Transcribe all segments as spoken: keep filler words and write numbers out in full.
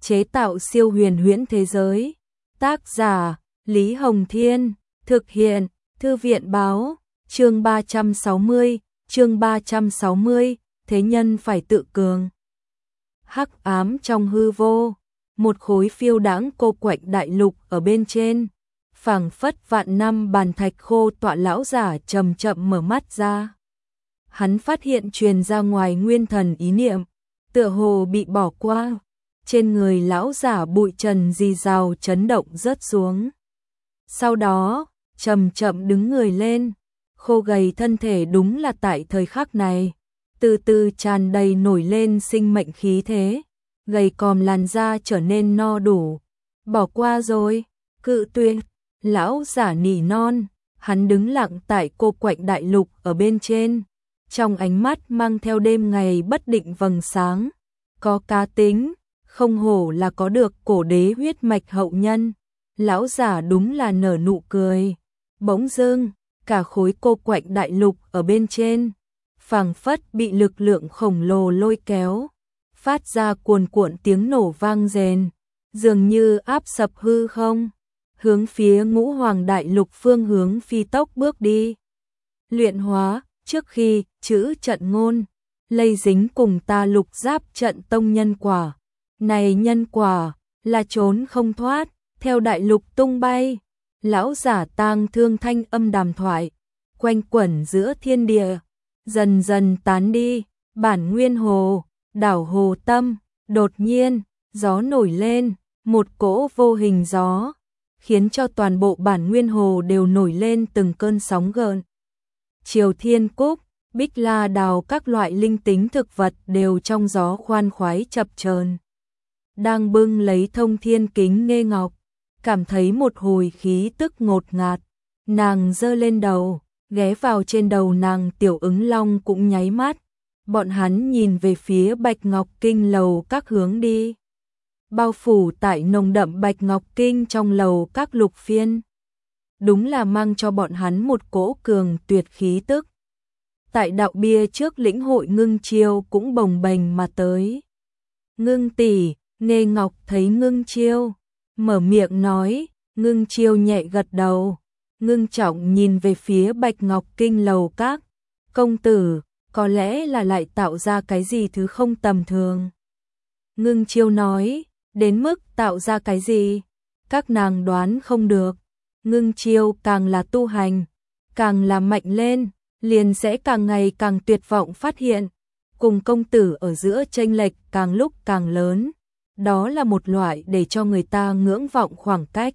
chế tạo siêu huyền huyễn thế giới. Tác giả Lý Hồng Thiên, thực hiện Thư viện Báo. Chương ba trăm sáu mươi, chương ba trăm sáu mươi, thế nhân phải tự cường. Hắc ám trong hư vô, một khối phiêu đãng cô quạnh đại lục ở bên trên, phảng phất vạn năm bàn thạch khô tọa. Lão giả chậm chậm mở mắt ra. Hắn phát hiện truyền ra ngoài nguyên thần ý niệm, tựa hồ bị bỏ qua. Trên người lão giả bụi trần rì rào chấn động rớt xuống. Sau đó, chậm chậm đứng người lên, khô gầy thân thể đúng là tại thời khắc này, từ từ tràn đầy nổi lên sinh mệnh khí thế, gầy còm làn da trở nên no đủ. Bỏ qua rồi, cự tuyệt, lão giả nỉ non, hắn đứng lặng tại cô quạnh đại lục ở bên trên, trong ánh mắt mang theo đêm ngày bất định vầng sáng, có cá tính, không hổ là có được cổ đế huyết mạch hậu nhân. Lão giả đúng là nở nụ cười. Bỗng dưng, cả khối cô quạnh đại lục ở bên trên, phảng phất bị lực lượng khổng lồ lôi kéo, phát ra cuồn cuộn tiếng nổ vang rền, dường như áp sập hư không, hướng phía Ngũ Hoàng đại lục phương hướng phi tốc bước đi. Luyện hóa, trước khi chữ trận ngôn, lây dính cùng ta lục giáp trận tông nhân quả. Này nhân quả, là trốn không thoát, theo đại lục tung bay. Lão giả tang thương thanh âm đàm thoại, quanh quẩn giữa thiên địa, dần dần tán đi. Bản nguyên hồ, đảo hồ tâm, đột nhiên, gió nổi lên, một cỗ vô hình gió, khiến cho toàn bộ bản nguyên hồ đều nổi lên từng cơn sóng gợn. Triều thiên cúc, bích la đào các loại linh tính thực vật đều trong gió khoan khoái chập chờn. Đang bưng lấy thông thiên kính nghe ngọc, cảm thấy một hồi khí tức ngột ngạt, nàng giơ lên đầu, ghé vào trên đầu nàng tiểu ứng long cũng nháy mắt. Bọn hắn nhìn về phía Bạch Ngọc Kinh lầu các hướng đi. Bao phủ tại nồng đậm Bạch Ngọc Kinh trong lầu các lục phiên, đúng là mang cho bọn hắn một cỗ cường tuyệt khí tức. Tại đạo bia trước lĩnh hội Ngưng Chiêu cũng bồng bềnh mà tới. Ngưng tỷ, Nghê Ngọc thấy Ngưng Chiêu, mở miệng nói. Ngưng Chiêu nhẹ gật đầu, ngưng trọng nhìn về phía Bạch Ngọc Kinh lầu các. Công tử, có lẽ là lại tạo ra cái gì thứ không tầm thường. Ngưng Chiêu nói, đến mức tạo ra cái gì, các nàng đoán không được. Ngưng Chiêu càng là tu hành, càng là mạnh lên, liền sẽ càng ngày càng tuyệt vọng phát hiện, cùng công tử ở giữa chênh lệch càng lúc càng lớn. Đó là một loại để cho người ta ngưỡng vọng khoảng cách.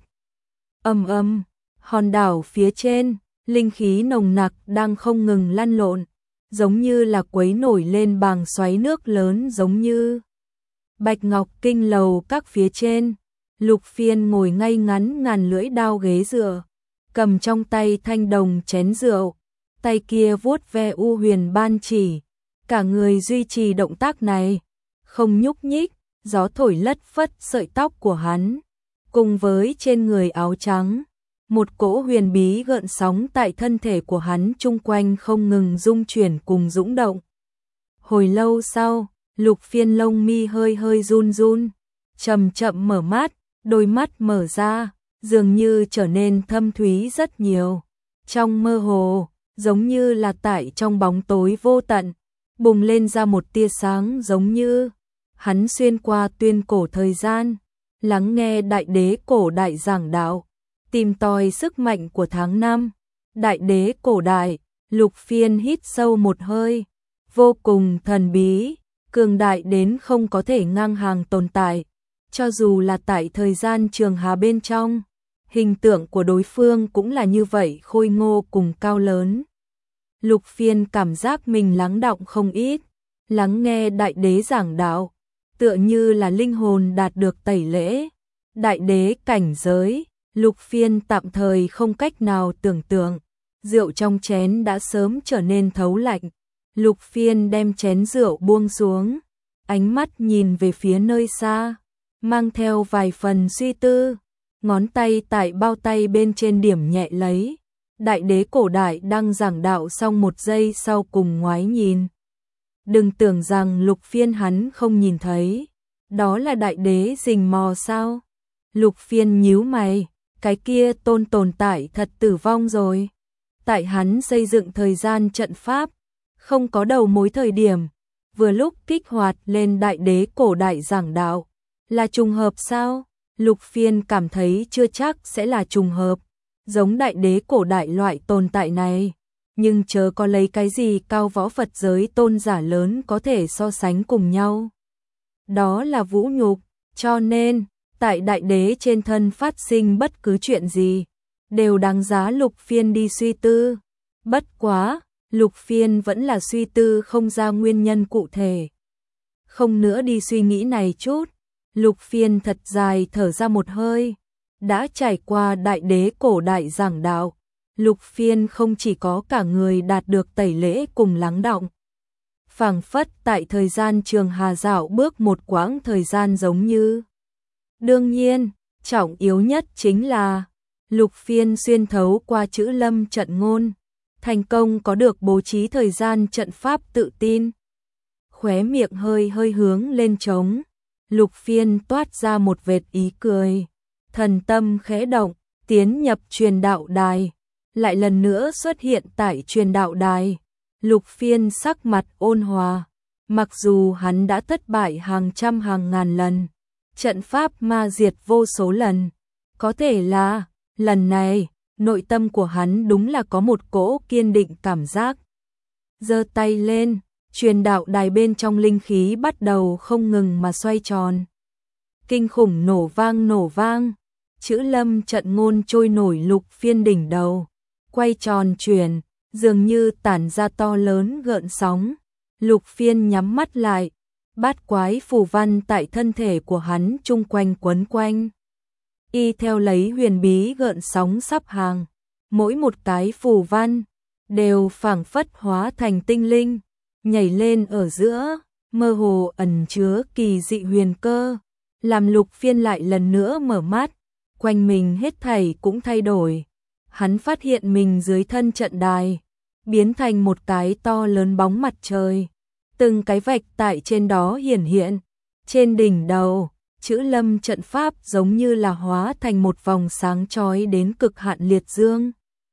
Âm âm, hòn đảo phía trên, linh khí nồng nặc đang không ngừng lăn lộn, giống như là quấy nổi lên bàng xoáy nước lớn giống như. Bạch Ngọc Kinh lầu các phía trên, Lục Phiên ngồi ngay ngắn ngàn lưỡi đao ghế dựa, cầm trong tay thanh đồng chén rượu, tay kia vuốt ve u huyền ban chỉ, cả người duy trì động tác này, không nhúc nhích. Gió thổi lất phất sợi tóc của hắn, cùng với trên người áo trắng, một cỗ huyền bí gợn sóng tại thân thể của hắn chung quanh không ngừng rung chuyển cùng dũng động. Hồi lâu sau, Lục Phiên lông mi hơi hơi run run, chậm chậm mở mắt, đôi mắt mở ra, dường như trở nên thâm thúy rất nhiều. Trong mơ hồ, giống như là tại trong bóng tối vô tận, bùng lên ra một tia sáng giống như hắn xuyên qua tuyên cổ thời gian, lắng nghe đại đế cổ đại giảng đạo, tìm tòi sức mạnh của tháng năm. Đại đế cổ đại, Lục Phiên hít sâu một hơi, vô cùng thần bí, cường đại đến không có thể ngang hàng tồn tại, cho dù là tại thời gian trường hà bên trong, hình tượng của đối phương cũng là như vậy khôi ngô cùng cao lớn. Lục Phiên cảm giác mình lắng đọng không ít, lắng nghe đại đế giảng đạo, tựa như là linh hồn đạt được tẩy lễ. Đại đế cảnh giới, Lục Phiên tạm thời không cách nào tưởng tượng, rượu trong chén đã sớm trở nên thấu lạnh. Lục Phiên đem chén rượu buông xuống, ánh mắt nhìn về phía nơi xa, mang theo vài phần suy tư, ngón tay tại bao tay bên trên điểm nhẹ lấy. Đại đế cổ đại đang giảng đạo xong một giây sau cùng ngoái nhìn. Đừng tưởng rằng Lục Phiên hắn không nhìn thấy, Đó là đại đế rình mò sao? Lục Phiên nhíu mày, cái kia tôn tồn tại thật tử vong rồi. Tại hắn xây dựng thời gian trận pháp, không có đầu mối thời điểm, vừa lúc kích hoạt lên đại đế cổ đại giảng đạo. Là trùng hợp sao? Lục Phiên cảm thấy chưa chắc sẽ là trùng hợp, giống đại đế cổ đại loại tồn tại này. Nhưng chớ có lấy cái gì cao võ Phật giới tôn giả lớn có thể so sánh cùng nhau. Đó là vũ nhục, cho nên, tại đại đế trên thân phát sinh bất cứ chuyện gì, đều đáng giá Lục Phiên đi suy tư. Bất quá, Lục Phiên vẫn là suy tư không ra nguyên nhân cụ thể. Không nữa đi suy nghĩ này chút, Lục Phiên thật dài thở ra một hơi. Đã trải qua đại đế cổ đại giảng đạo, Lục Phiên không chỉ có cả người đạt được tẩy lễ cùng lắng đọng. Phảng phất tại thời gian trường hà dạo bước một quãng thời gian giống như. Đương nhiên, trọng yếu nhất chính là Lục Phiên xuyên thấu qua chữ lâm trận ngôn, thành công có được bố trí thời gian trận pháp tự tin. Khóe miệng hơi hơi hướng lên trống, Lục Phiên toát ra một vệt ý cười, thần tâm khẽ động, tiến nhập truyền đạo đài, lại lần nữa xuất hiện tại truyền đạo đài. Lục Phiên sắc mặt ôn hòa, mặc dù hắn đã thất bại hàng trăm hàng ngàn lần, trận pháp ma diệt vô số lần, có thể là lần này nội tâm của hắn đúng là có một cỗ kiên định cảm giác. Giơ tay lên, truyền đạo đài bên trong linh khí bắt đầu không ngừng mà xoay tròn. Kinh khủng nổ vang nổ vang, chữ lâm trận ngôn trôi nổi Lục Phiên đỉnh đầu, quay tròn chuyển, dường như tản ra to lớn gợn sóng. Lục Phiên nhắm mắt lại, bát quái phù văn tại thân thể của hắn chung quanh quấn quanh. Y theo lấy huyền bí gợn sóng sắp hàng, mỗi một cái phù văn đều phảng phất hóa thành tinh linh, nhảy lên ở giữa, mơ hồ ẩn chứa kỳ dị huyền cơ, làm Lục Phiên lại lần nữa mở mắt, quanh mình hết thảy cũng thay đổi. Hắn phát hiện mình dưới thân trận đài, biến thành một cái to lớn bóng mặt trời, từng cái vạch tại trên đó hiển hiện, trên đỉnh đầu, chữ lâm trận pháp giống như là hóa thành một vòng sáng chói đến cực hạn liệt dương.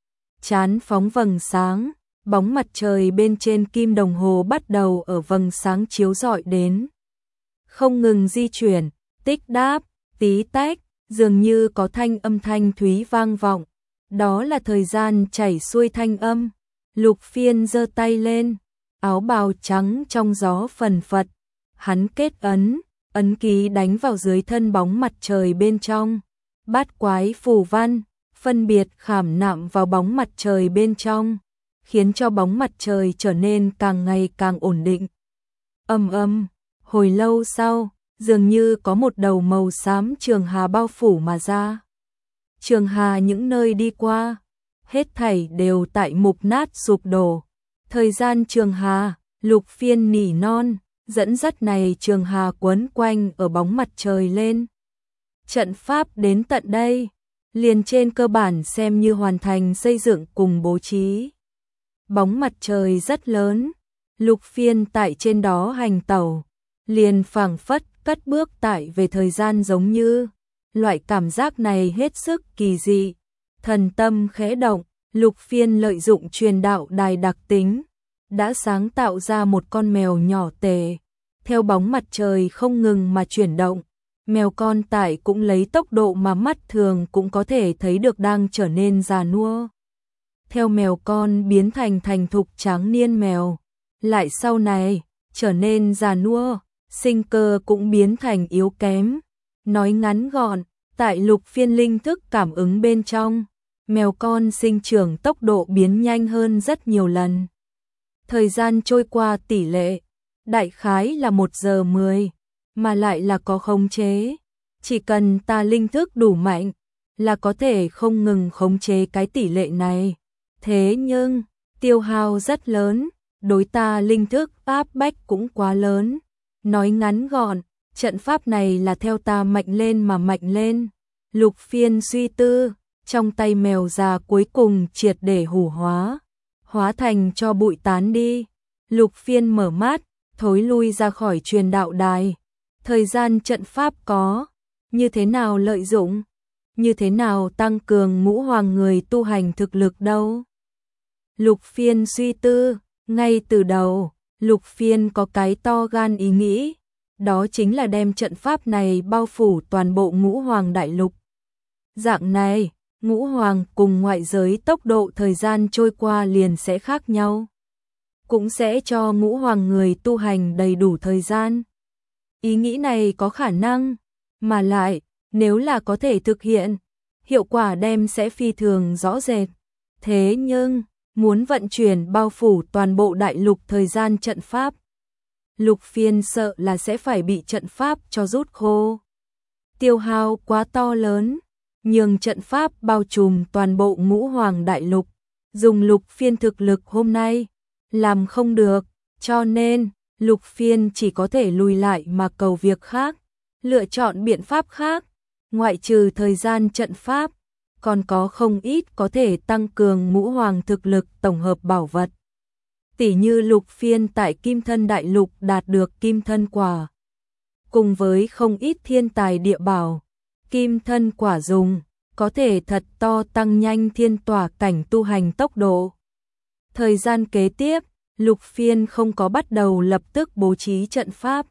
Chán phóng vầng sáng, bóng mặt trời bên trên kim đồng hồ bắt đầu ở vầng sáng chiếu rọi đến. Không ngừng di chuyển, tích đáp, tí tách, dường như có thanh âm thanh thúy vang vọng. Đó là thời gian chảy xuôi thanh âm. Lục Phiên giơ tay lên, áo bào trắng trong gió phần phật. Hắn kết ấn, ấn ký đánh vào dưới thân bóng mặt trời bên trong. Bát quái phù văn, phân biệt khảm nạm vào bóng mặt trời bên trong, khiến cho bóng mặt trời trở nên càng ngày càng ổn định. Ầm ầm, hồi lâu sau, dường như có một đầu màu xám trường hà bao phủ mà ra. Trường hà những nơi đi qua, hết thảy đều tại mục nát sụp đổ. Thời gian trường hà, Lục Phiên nỉ non, dẫn dắt này trường hà quấn quanh ở bóng mặt trời lên. Trận pháp đến tận đây, liền trên cơ bản xem như hoàn thành xây dựng cùng bố trí. Bóng mặt trời rất lớn, Lục Phiên tại trên đó hành tẩu, liền phảng phất cất bước tại về thời gian giống như. Loại cảm giác này hết sức kỳ dị. Thần tâm khẽ động, Lục Phiên lợi dụng truyền đạo đài đặc tính, đã sáng tạo ra một con mèo nhỏ tề. Theo bóng mặt trời không ngừng mà chuyển động, mèo con tại cũng lấy tốc độ mà mắt thường cũng có thể thấy được đang trở nên già nua. Theo mèo con biến thành thành thục tráng niên mèo, lại sau này trở nên già nua, sinh cơ cũng biến thành yếu kém. Nói ngắn gọn, tại Lục Phiên linh thức cảm ứng bên trong, mèo con sinh trưởng tốc độ biến nhanh hơn rất nhiều lần. Thời gian trôi qua tỷ lệ, đại khái là một giờ mười, mà lại là có khống chế. Chỉ cần ta linh thức đủ mạnh, là có thể không ngừng khống chế cái tỷ lệ này. Thế nhưng, tiêu hao rất lớn, đối ta linh thức áp bách cũng quá lớn. Nói ngắn gọn, trận pháp này là theo ta mạnh lên mà mạnh lên. Lục Phiên suy tư, trong tay mèo già cuối cùng triệt để hủ hóa, hóa thành cho bụi tán đi. Lục Phiên mở mắt, thối lui ra khỏi truyền đạo đài, Thời gian trận pháp có, như thế nào lợi dụng, như thế nào tăng cường ngũ hoàng người tu hành thực lực đâu? Lục Phiên suy tư, ngay từ đầu, Lục Phiên có cái to gan ý nghĩ, đó chính là đem trận pháp này bao phủ toàn bộ ngũ hoàng đại lục. Dạng này, ngũ hoàng cùng ngoại giới tốc độ thời gian trôi qua liền sẽ khác nhau. Cũng sẽ cho ngũ hoàng người tu hành đầy đủ thời gian. Ý nghĩ này có khả năng, mà lại, nếu là có thể thực hiện, hiệu quả đem sẽ phi thường rõ rệt. Thế nhưng, muốn vận chuyển bao phủ toàn bộ đại lục thời gian trận pháp, Lục Phiên sợ là sẽ phải bị trận pháp cho rút khô. Tiêu hao quá to lớn, nhường trận pháp bao trùm toàn bộ ngũ hoàng đại lục, dùng Lục Phiên thực lực hôm nay, làm không được, cho nên, Lục Phiên chỉ có thể lùi lại mà cầu việc khác, lựa chọn biện pháp khác, ngoại trừ thời gian trận pháp, còn có không ít có thể tăng cường ngũ hoàng thực lực tổng hợp bảo vật. Tỷ như Lục Phiên tại Kim Thân Đại Lục đạt được Kim Thân Quả. Cùng với không ít thiên tài địa bảo, Kim Thân Quả dùng, có thể thật to tăng nhanh thiên tỏa cảnh tu hành tốc độ. Thời gian kế tiếp, Lục Phiên không có bắt đầu lập tức bố trí trận pháp,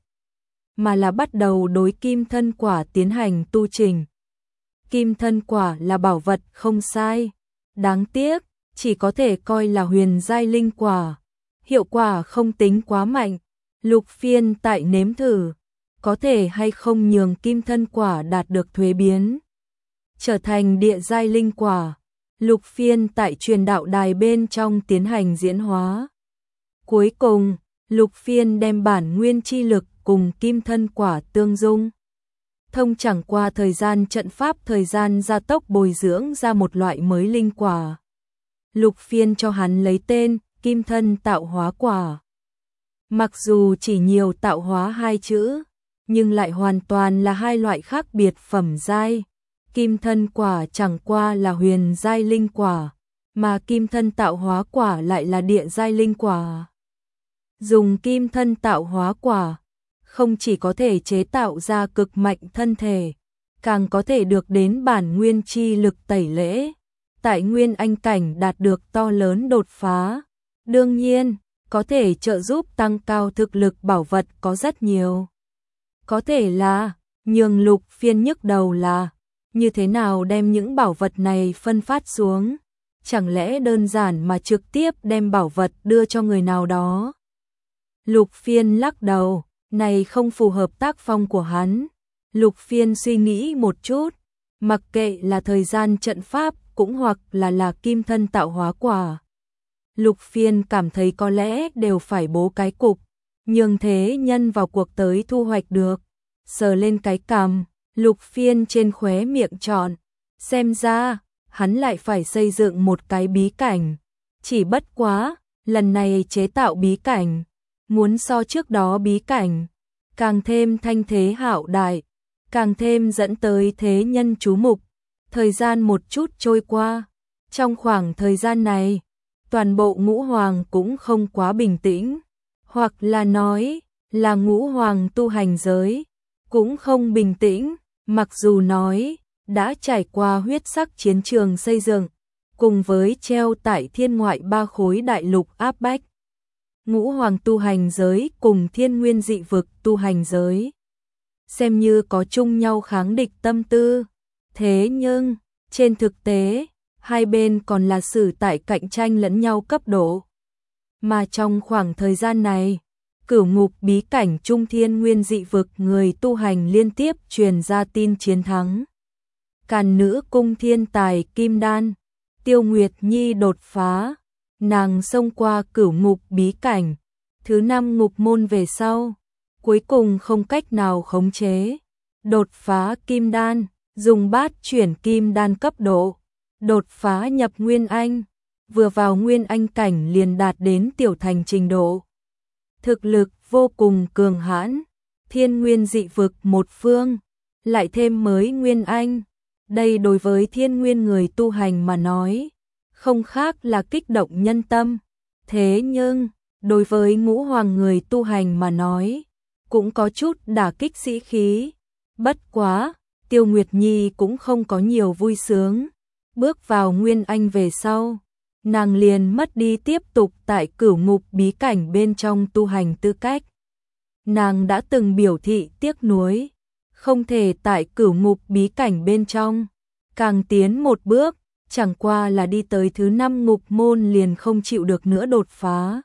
mà là bắt đầu đối Kim Thân Quả tiến hành tu trình. Kim Thân Quả là bảo vật không sai, đáng tiếc, chỉ có thể coi là huyền giai linh quả, hiệu quả không tính quá mạnh. Lục Phiên tại nếm thử, có thể hay không nhường Kim Thân Quả đạt được thuế biến, trở thành địa giai linh quả. Lục Phiên tại truyền đạo đài bên trong tiến hành diễn hóa. Cuối cùng, Lục Phiên đem bản nguyên chi lực cùng Kim Thân Quả tương dung. Thông chẳng qua thời gian trận pháp thời gian gia tốc bồi dưỡng ra một loại mới linh quả. Lục Phiên cho hắn lấy tên Kim Thân Tạo Hóa Quả. Mặc dù chỉ nhiều tạo hóa hai chữ, nhưng lại hoàn toàn là hai loại khác biệt phẩm giai. Kim Thân Quả chẳng qua là huyền giai linh quả, mà Kim Thân Tạo Hóa Quả lại là địa giai linh quả. Dùng Kim Thân Tạo Hóa Quả, không chỉ có thể chế tạo ra cực mạnh thân thể, càng có thể được đến bản nguyên chi lực tẩy lễ, tại nguyên anh cảnh đạt được to lớn đột phá. Đương nhiên, có thể trợ giúp tăng cao thực lực bảo vật có rất nhiều. Có thể là, nhường Lục Phiên nhức đầu là, như thế nào đem những bảo vật này phân phát xuống, chẳng lẽ đơn giản mà trực tiếp đem bảo vật đưa cho người nào đó. Lục Phiên lắc đầu, này không phù hợp tác phong của hắn. Lục Phiên suy nghĩ một chút, mặc kệ là thời gian trận pháp cũng hoặc là là Kim Thân Tạo Hóa Quả. Lục Phiên cảm thấy có lẽ đều phải bố cái cục, nhường thế nhân vào cuộc tới thu hoạch được. Sờ lên cái cằm, Lục Phiên trên khóe miệng trọn, xem ra, hắn lại phải xây dựng một cái bí cảnh. Chỉ bất quá, lần này chế tạo bí cảnh, muốn so trước đó bí cảnh, càng thêm thanh thế hạo đại, càng thêm dẫn tới thế nhân chú mục. Thời gian một chút trôi qua, trong khoảng thời gian này, toàn bộ ngũ hoàng cũng không quá bình tĩnh, hoặc là nói, là ngũ hoàng tu hành giới, cũng không bình tĩnh, mặc dù nói, đã trải qua huyết sắc chiến trường xây dựng, cùng với treo tại thiên ngoại ba khối đại lục áp bách. Ngũ hoàng tu hành giới cùng thiên nguyên dị vực tu hành giới, xem như có chung nhau kháng địch tâm tư. Thế nhưng, trên thực tế, hai bên còn là xử tại cạnh tranh lẫn nhau cấp độ. Mà trong khoảng thời gian này, cửu ngục bí cảnh trung thiên nguyên dị vực người tu hành liên tiếp truyền ra tin chiến thắng. Càn nữ cung thiên tài Kim Đan, Tiêu Nguyệt Nhi đột phá, nàng xông qua cửu ngục bí cảnh, thứ năm ngục môn về sau, cuối cùng không cách nào khống chế, đột phá Kim Đan, dùng bát chuyển Kim Đan cấp độ, đột phá nhập Nguyên Anh, vừa vào Nguyên Anh cảnh liền đạt đến tiểu thành trình độ. Thực lực vô cùng cường hãn, thiên nguyên dị vực một phương, lại thêm mới Nguyên Anh. Đây đối với thiên nguyên người tu hành mà nói, không khác là kích động nhân tâm. Thế nhưng, đối với ngũ hoàng người tu hành mà nói, cũng có chút đả kích sĩ khí. Bất quá, Tiêu Nguyệt Nhi cũng không có nhiều vui sướng. Bước vào Nguyên Anh về sau, nàng liền mất đi tiếp tục tại Cửu Ngục bí cảnh bên trong tu hành tư cách. Nàng đã từng biểu thị tiếc nuối, không thể tại Cửu Ngục bí cảnh bên trong càng tiến một bước, chẳng qua là đi tới thứ năm ngục môn liền không chịu được nữa đột phá.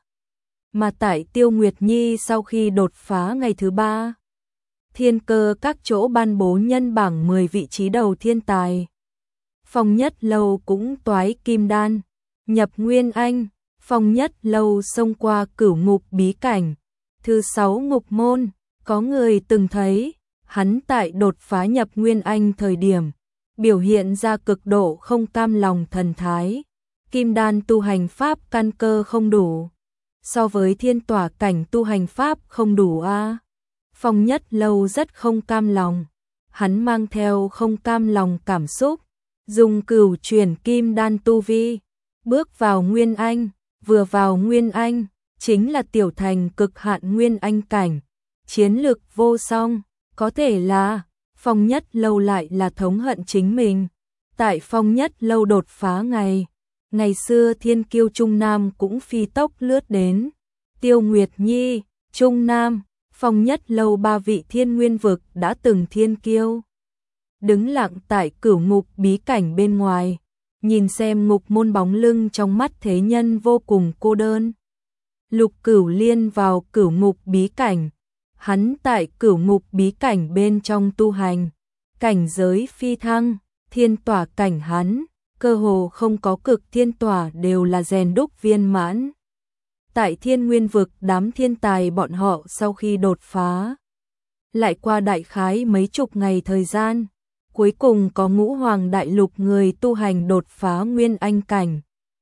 Mà tại Tiêu Nguyệt Nhi sau khi đột phá ngày thứ ba, thiên cơ các chỗ ban bố nhân bảng mười vị trí đầu thiên tài. Phong Nhất Lâu cũng toái kim đan, nhập Nguyên Anh. Phong Nhất Lâu xông qua Cửu Ngục bí cảnh, thứ sáu ngục môn. Có người từng thấy hắn tại đột phá nhập Nguyên Anh thời điểm biểu hiện ra cực độ không cam lòng thần thái. Kim đan tu hành pháp căn cơ không đủ, so với thiên tỏa cảnh tu hành pháp không đủ a. À. Phong Nhất Lâu rất không cam lòng, hắn mang theo không cam lòng cảm xúc, dùng cửu chuyển kim đan tu vi, bước vào Nguyên Anh. Vừa vào Nguyên Anh, chính là tiểu thành cực hạn Nguyên Anh cảnh, chiến lực vô song. Có thể là Phong Nhất Lâu lại là thống hận chính mình. Tại Phong Nhất Lâu đột phá ngày, ngày xưa thiên kiêu Trung Nam cũng phi tốc lướt đến. Tiêu Nguyệt Nhi, Trung Nam, Phong Nhất Lâu ba vị thiên nguyên vực đã từng thiên kiêu, đứng lặng tại Cửu Ngục bí cảnh bên ngoài, nhìn xem ngục môn bóng lưng trong mắt thế nhân vô cùng cô đơn. Lục Cửu Liên vào Cửu Ngục bí cảnh, hắn tại Cửu Ngục bí cảnh bên trong tu hành, cảnh giới phi thăng, thiên tỏa cảnh hắn, cơ hồ không có cực thiên tỏa đều là rèn đúc viên mãn. Tại thiên nguyên vực đám thiên tài bọn họ sau khi đột phá, lại qua đại khái mấy chục ngày thời gian, cuối cùng có ngũ hoàng đại lục người tu hành đột phá Nguyên Anh cảnh.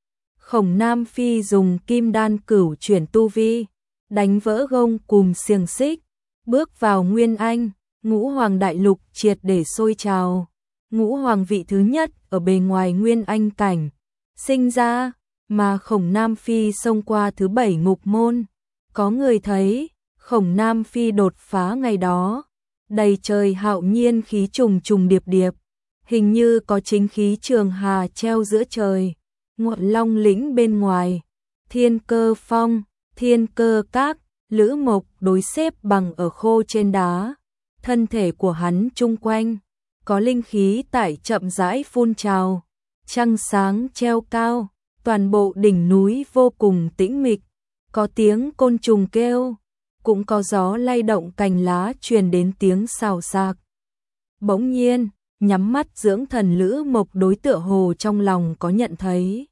Khổng Nam Phi dùng kim đan cửu chuyển tu vi, đánh vỡ gông cùm xiềng xích, bước vào Nguyên Anh. Ngũ hoàng đại lục triệt để sôi trào. Ngũ hoàng vị thứ nhất ở bề ngoài Nguyên Anh cảnh sinh ra, mà Khổng Nam Phi xông qua thứ bảy ngục môn. Có người thấy Khổng Nam Phi đột phá ngày đó, đầy trời hạo nhiên khí trùng trùng điệp điệp, hình như có chính khí trường hà treo giữa trời. Ngọn Long lĩnh bên ngoài, Thiên Cơ Phong, Thiên Cơ Các, Lữ Mộc đối xếp bằng ở khô trên đá, thân thể của hắn chung quanh có linh khí tại chậm rãi phun trào, trăng sáng treo cao, toàn bộ đỉnh núi vô cùng tĩnh mịch, có tiếng côn trùng kêu, cũng có gió lay động cành lá truyền đến tiếng xào xạc. Bỗng nhiên, nhắm mắt dưỡng thần Lữ Mộc đối tựa hồ trong lòng có nhận thấy.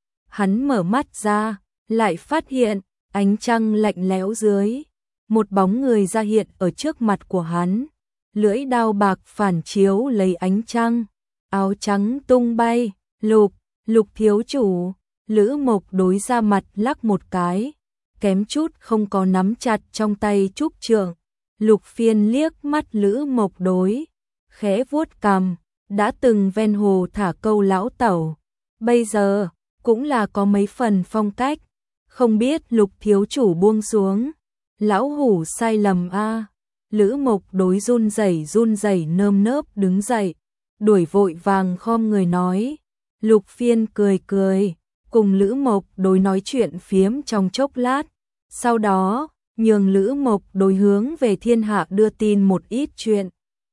Hắn mở mắt ra, lại phát hiện ánh trăng lạnh lẽo dưới, một bóng người ra hiện ở trước mặt của hắn, lưỡi đao bạc phản chiếu lấy ánh trăng, áo trắng tung bay. Lục, Lục thiếu chủ. Lữ Mộc đối ra mặt lắc một cái, kém chút không có nắm chặt trong tay trúc trượng. Lục Phiên liếc mắt Lữ Mộc đối, khẽ vuốt cằm, đã từng ven hồ thả câu lão tẩu, bây giờ cũng là có mấy phần phong cách, không biết Lục thiếu chủ buông xuống, lão hủ sai lầm a. À. Lữ Mộc đối run rẩy run rẩy nơm nớp đứng dậy, đuổi vội vàng khom người nói. Lục Phiên cười cười, cùng Lữ Mộc đối nói chuyện phiếm trong chốc lát, sau đó nhường Lữ Mộc đối hướng về thiên hạ đưa tin một ít chuyện.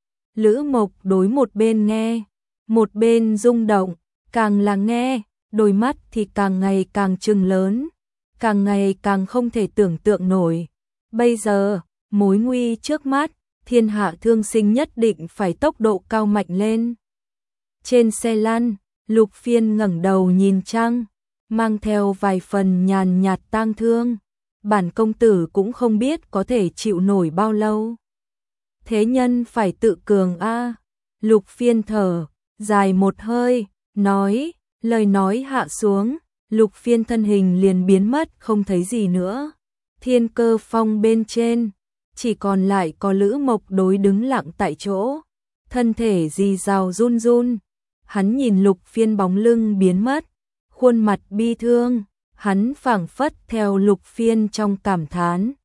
Lữ Mộc đối một bên nghe, một bên rung động, càng là nghe, đôi mắt thì càng ngày càng trừng lớn, càng ngày càng không thể tưởng tượng nổi. Bây giờ, mối nguy trước mắt, thiên hạ thương sinh nhất định phải tốc độ cao mạnh lên. Trên xe lăn, Lục Phiên ngẩng đầu nhìn trăng, mang theo vài phần nhàn nhạt tang thương. Bản công tử cũng không biết có thể chịu nổi bao lâu. Thế nhân phải tự cường a. À. Lục Phiên thở dài một hơi, nói, lời nói hạ xuống, Lục Phiên thân hình liền biến mất không thấy gì nữa. Thiên Cơ Phong bên trên, chỉ còn lại có Lữ Mộc đối đứng lặng tại chỗ, thân thể rì rào run run. Hắn nhìn Lục Phiên bóng lưng biến mất, khuôn mặt bi thương, hắn phảng phất theo Lục Phiên trong cảm thán,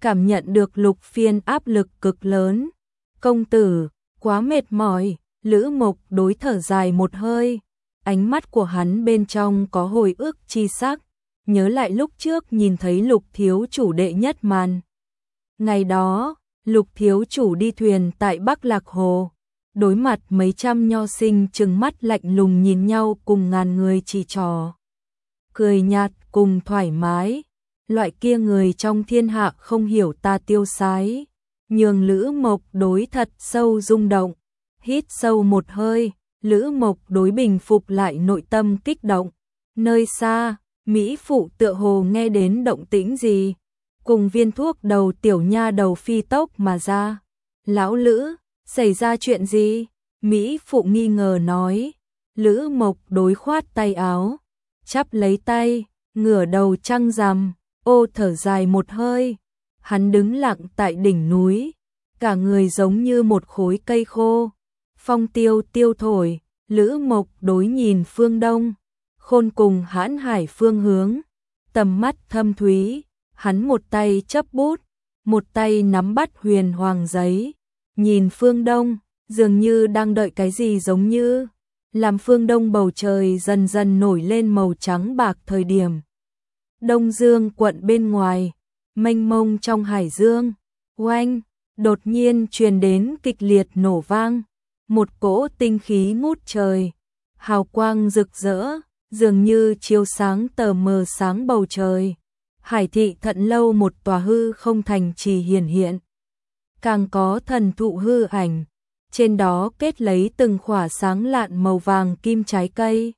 cảm nhận được Lục Phiên áp lực cực lớn. Công tử, quá mệt mỏi, Lữ Mộc Đối thở dài một hơi, ánh mắt của hắn bên trong có hồi ức chi sắc, nhớ lại lúc trước nhìn thấy Lục thiếu chủ đệ nhất màn. Ngày đó, Lục thiếu chủ đi thuyền tại Bắc Lạc Hồ, đối mặt mấy trăm nho sinh trừng mắt lạnh lùng nhìn nhau cùng ngàn người chỉ trò. Cười nhạt cùng thoải mái, loại kia người trong thiên hạ không hiểu ta tiêu sái, nhường Lữ Mộc Đối thật sâu rung động. Hít sâu một hơi, Lữ Mộc Đối bình phục lại nội tâm kích động. Nơi xa, Mỹ phụ tựa hồ nghe đến động tĩnh gì, cùng viên thuốc đầu tiểu nha đầu phi tốc mà ra. Lão Lữ, xảy ra chuyện gì? Mỹ phụ nghi ngờ nói. Lữ Mộc Đối khoát tay áo, chắp lấy tay, ngửa đầu trăng rằm, ô thở dài một hơi. Hắn đứng lặng tại đỉnh núi, cả người giống như một khối cây khô. Phong tiêu tiêu thổi, Lữ Mộc Đối nhìn phương đông, khôn cùng hãn hải phương hướng, tầm mắt thâm thúy, hắn một tay chấp bút, một tay nắm bắt huyền hoàng giấy, nhìn phương đông, dường như đang đợi cái gì giống như, làm phương đông bầu trời dần dần nổi lên màu trắng bạc thời điểm. Đông Dương quận bên ngoài, mênh mông trong hải dương, oanh, đột nhiên truyền đến kịch liệt nổ vang. Một cỗ tinh khí ngút trời, hào quang rực rỡ, dường như chiếu sáng tờ mờ sáng bầu trời. Hải thị thận lâu một tòa hư không thành trì hiển hiện. Càng có thần thụ hư ảnh, trên đó kết lấy từng khỏa sáng lạn màu vàng kim trái cây.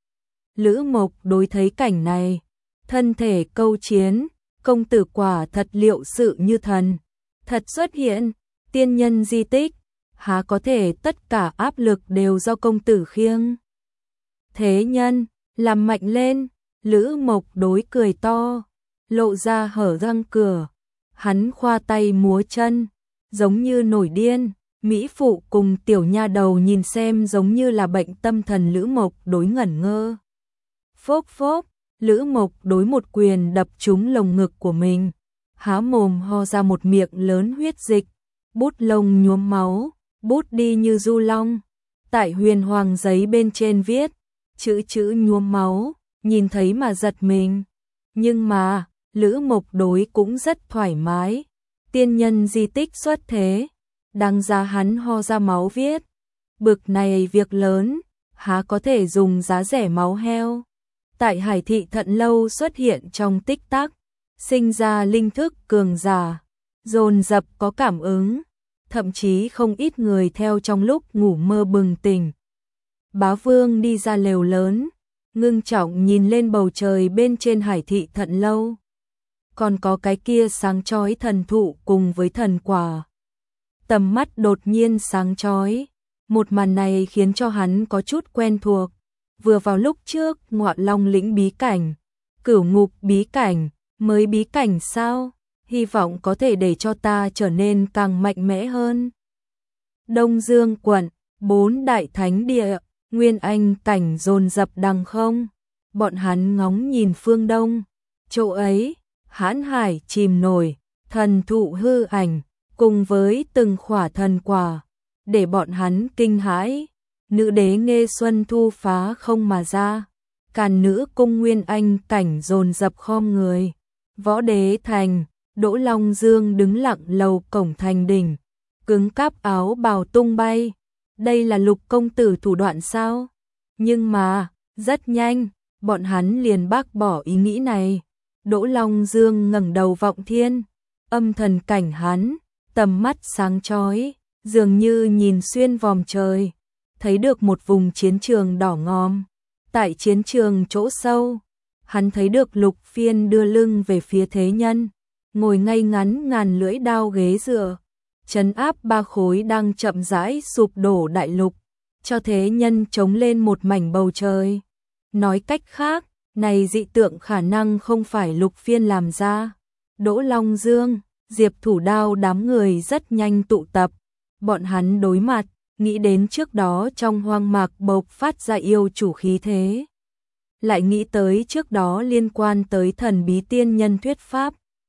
Lữ Mộc Đối thấy cảnh này, thân thể câu chiến, công tử quả thật liệu sự như thần. Thật xuất hiện, tiên nhân di tích. Há có thể tất cả áp lực đều do công tử khiêng. Thế nhân, làm mạnh lên, Lữ Mộc Đối cười to, lộ ra hở răng cửa. Hắn khoa tay múa chân, giống như nổi điên. Mỹ phụ cùng tiểu nha đầu nhìn xem giống như là bệnh tâm thần. Lữ Mộc Đối ngẩn ngơ. Phốc phốc, Lữ Mộc Đối một quyền đập trúng lồng ngực của mình, há mồm ho ra một miệng lớn huyết dịch, bút lông nhuốm máu. Bút đi như du long, tại huyền hoàng giấy bên trên viết, chữ chữ nhuốm máu, nhìn thấy mà giật mình. Nhưng mà, Lữ Mộc Đối cũng rất thoải mái, tiên nhân di tích xuất thế, đáng giá hắn ho ra máu viết. Bực này việc lớn, há có thể dùng giá rẻ máu heo. Tại Hải thị thận lâu xuất hiện trong tích tắc, sinh ra linh thức cường giả, dồn dập có cảm ứng. Thậm chí không ít người theo trong lúc ngủ mơ bừng tỉnh. Bá Vương đi ra lều lớn, ngưng trọng nhìn lên bầu trời bên trên Hải thị thận lâu. Còn có cái kia sáng chói thần thụ cùng với thần quả. Tầm mắt đột nhiên sáng chói, một màn này khiến cho hắn có chút quen thuộc. Vừa vào lúc trước, Ngọa Long lĩnh bí cảnh, Cửu Ngục bí cảnh, mới bí cảnh sao? Hy vọng có thể để cho ta trở nên càng mạnh mẽ hơn. Đông Dương quận, bốn đại thánh địa, Nguyên Anh cảnh dồn dập đằng không. Bọn hắn ngóng nhìn phương đông, chỗ ấy, hãn hải chìm nổi, thần thụ hư ảnh, cùng với từng khỏa thần quả, để bọn hắn kinh hãi. Nữ đế Nghê Xuân Thu phá không mà ra, càn nữ cung Nguyên Anh cảnh dồn dập khom người. Võ Đế Thành, Đỗ Long Dương đứng lặng lầu cổng thành đỉnh, cứng cáp áo bào tung bay. Đây là Lục công tử thủ đoạn sao? Nhưng mà, rất nhanh, bọn hắn liền bác bỏ ý nghĩ này. Đỗ Long Dương ngẩng đầu vọng thiên, âm thần cảnh hắn, tầm mắt sáng chói, dường như nhìn xuyên vòm trời, thấy được một vùng chiến trường đỏ ngòm. Tại chiến trường chỗ sâu, hắn thấy được Lục Phiên đưa lưng về phía thế nhân, ngồi ngay ngắn ngàn lưỡi đao ghế dựa, trấn áp ba khối đang chậm rãi sụp đổ đại lục, cho thế nhân chống lên một mảnh bầu trời. Nói cách khác, này dị tượng khả năng không phải Lục Phiên làm ra. Đỗ Long Dương, Diệp Thủ Đao đám người rất nhanh tụ tập, bọn hắn đối mặt, nghĩ đến trước đó trong hoang mạc bộc phát ra yêu chủ khí thế. Lại nghĩ tới trước đó liên quan tới thần bí tiên nhân thuyết pháp.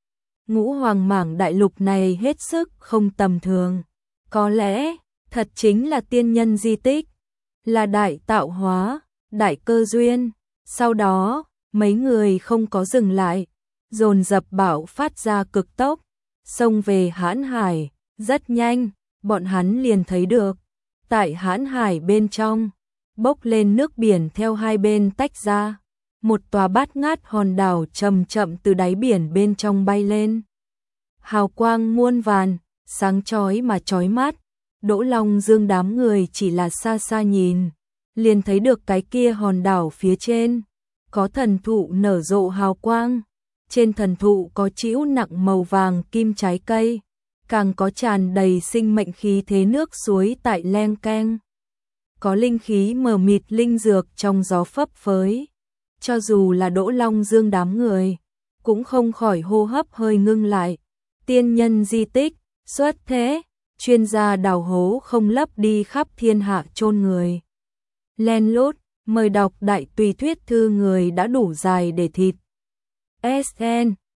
Ngũ Hoàng Mảng Đại Lục này hết sức không tầm thường. Có lẽ, thật chính là tiên nhân di tích, là đại tạo hóa, đại cơ duyên. Sau đó, mấy người không có dừng lại, dồn dập bạo phát ra cực tốc, xông về Hãn Hải. Rất nhanh, bọn hắn liền thấy được, tại Hãn Hải bên trong, bốc lên nước biển theo hai bên tách ra. Một tòa bát ngát hòn đảo chậm chậm từ đáy biển bên trong bay lên. Hào quang muôn vàn, sáng chói mà chói mắt. Đỗ Long Dương đám người chỉ là xa xa nhìn, liền thấy được cái kia hòn đảo phía trên, có thần thụ nở rộ hào quang. Trên thần thụ có trĩu nặng màu vàng kim trái cây, càng có tràn đầy sinh mệnh khí thế nước suối tại leng keng. Có linh khí mờ mịt linh dược trong gió phấp phới. Cho dù là Đỗ Long Dương đám người, cũng không khỏi hô hấp hơi ngưng lại. Tiên nhân di tích, xuất thế, chuyên gia đào hố không lấp đi khắp thiên hạ chôn người. Len lút, mời đọc đại tùy thuyết thư người đã đủ dài để thịt. ét en